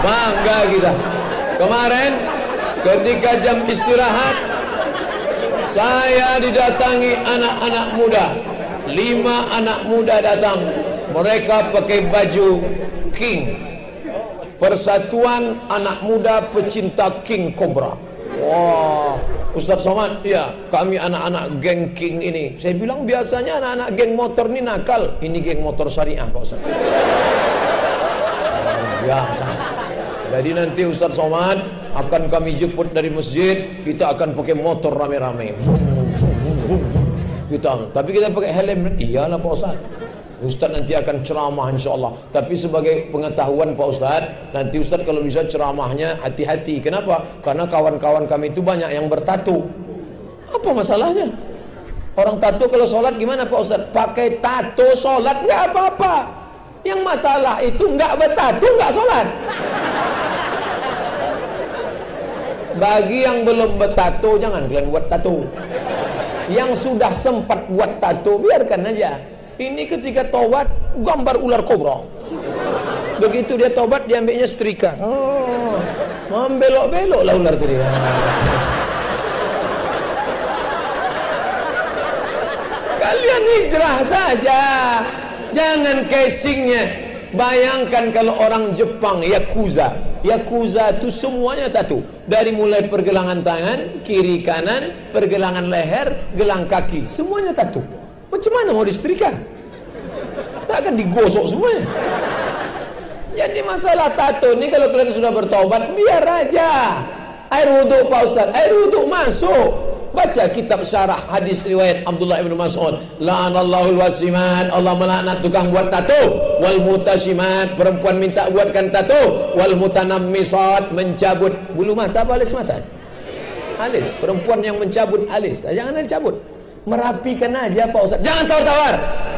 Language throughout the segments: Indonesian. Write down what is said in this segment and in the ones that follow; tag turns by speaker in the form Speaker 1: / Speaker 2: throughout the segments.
Speaker 1: Bangga kita. Kemarin ketika jam istirahat, saya didatangi anak-anak muda. 5 anak muda datang. Mereka pakai baju King, Persatuan Anak Muda Pecinta King Cobra. Wah, Ustaz Somad, ya, kami anak-anak geng King ini. Saya bilang biasanya anak-anak geng motor ini nakal. Ini geng motor syariah, Pak Ustaz. Biasa. Jadi nanti Ustaz Somad akan kami jemput dari masjid. Kita akan pakai motor rame-rame. Tapi kita pakai helm. Iyalah Pak Ustaz. Ustaz nanti akan ceramah insyaAllah. Tapi sebagai pengetahuan Pak Ustaz, nanti Ustaz kalau bisa ceramahnya hati-hati. Kenapa? Karena kawan-kawan kami itu banyak yang bertato. Apa masalahnya? Orang tato kalau sholat gimana Pak Ustaz? Pakai tato sholat nggak apa-apa. Yang masalah itu nggak bertato nggak sholat. Bagi yang belum bertato, jangan kalian buat tato. Yang sudah sempat buat tato, biarkan aja. Ini ketika tobat, gambar ular kobra. Begitu dia tobat, dia ambilnya setrika. Oh, membelok-belok lah ular tadi. Kalian hijrah saja, jangan casingnya. Bayangkan kalau orang Jepang, Yakuza. Yakuza itu semuanya tato. Dari mulai pergelangan tangan, kiri kanan, pergelangan leher, gelang kaki, semuanya tato. Macam mana mau disetrika? Tak akan digosok semuanya. Jadi masalah tato ni kalau kalian sudah bertobat, biar aja. Air wuduk Pak Ustaz, air wuduk masuk. Baca kitab syarah hadis riwayat Abdullah ibn Mas'ud. La'anallahul wasimat, Allah melaknat tukang buat tato. Wal mutasyimat, perempuan minta buatkan tato. Wal mutanammisat, mencabut bulu mata apa alis mata? Alis, perempuan yang mencabut alis. Jangan dicabut. Merapikan aja Pak Ustaz. Jangan tawar-tawar.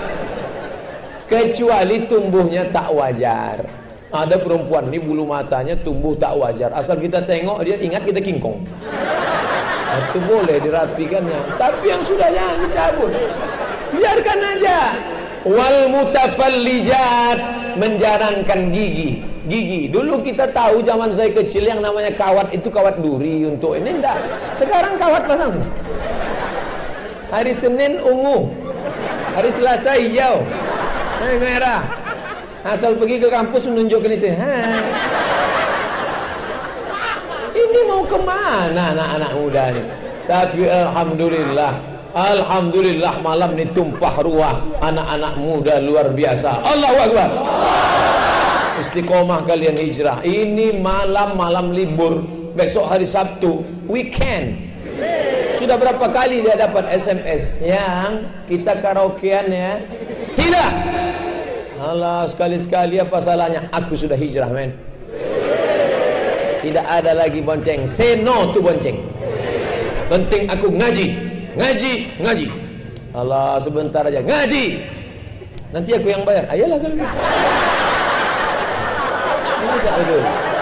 Speaker 1: Kecuali tumbuhnya tak wajar. Ada perempuan ini bulu matanya tumbuh tak wajar. Asal kita tengok dia ingat kita kingkong. Itu boleh dirapikannya. Tapi yang sudah jangan dicabut. Biarkan aja. Wal mutafallijat, menjarangkan gigi. Gigi. Dulu kita tahu zaman saya kecil yang namanya kawat itu kawat duri untuk ini enggak. Sekarang kawat pasang sini. Hari Senin ungu, hari Selasa hijau, hari merah. Asal pergi ke kampus menunjukkan itu. Ini mau kemana anak-anak muda ini? Tapi alhamdulillah, alhamdulillah malam ini tumpah ruah anak-anak muda luar biasa. Allahu Akbar. Istiqomah kalian hijrah. Ini malam libur. Besok hari Sabtu, weekend. Sudah berapa kali dia dapat SMS yang kita karaokean ya? Tidak. Alah, sekali-sekali apa salahnya? Aku sudah hijrah, men. Tidak ada lagi bonceng. Say no to bonceng. Penting aku ngaji. Ngaji. Alah, sebentar aja. Ngaji. Nanti aku yang bayar. Ayolah kalau gitu. Ini tak betul.